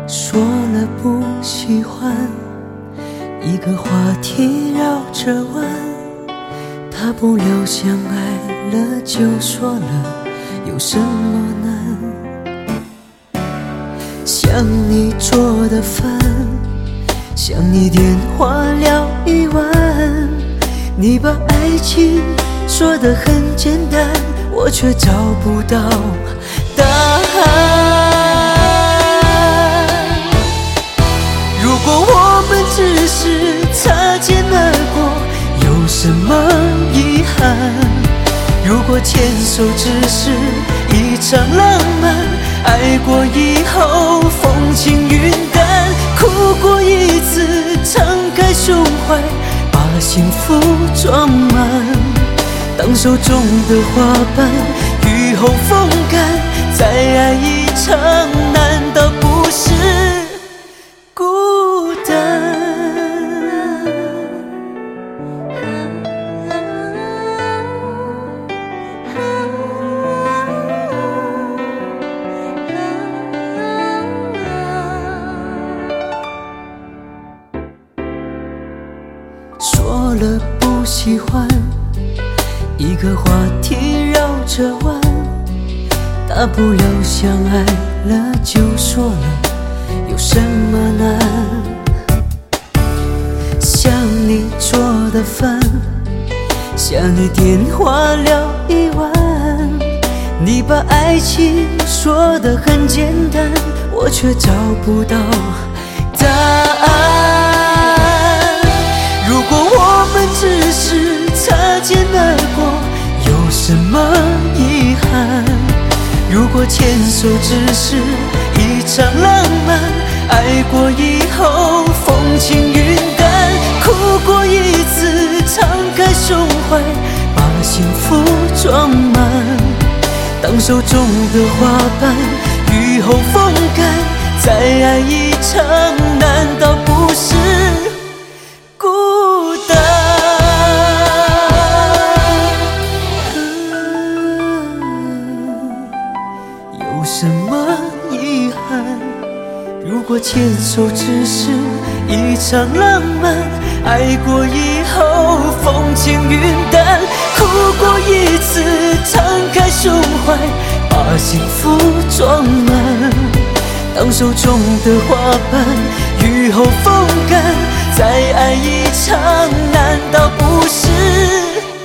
说了不喜欢，一个话题绕着弯，大不了相爱了就说了，有什么难？想你做的饭，想你电话聊一晚，你把爱情说得很简单，我却找不到答案。如果我们只是擦肩而过，有什么遗憾？如果牵手只是一场浪漫，爱过以后风轻云淡，哭过一次敞开胸怀，把幸福装满。当手中的花瓣雨后风干，再爱一场难道不是孤单？说了不喜欢，一个话题绕着弯，大不了相爱了就说了，有什么难？想你做的饭，想你电话聊一晚，你把爱情说得很简单，我却找不到答案。如果我们只是擦肩而过，有什么遗憾？如果牵手只是一场浪漫，爱过以后风轻云淡，哭过一次敞开胸怀，把幸福装满。当手中的花瓣雨后风干，再爱一场难道不是孤单？有什么遗憾？如果牵手只是一场浪漫，爱过以后风轻云淡，哭过一次敞开胸怀，把幸福装满。当手中的花瓣雨后风干，再爱一场难道不是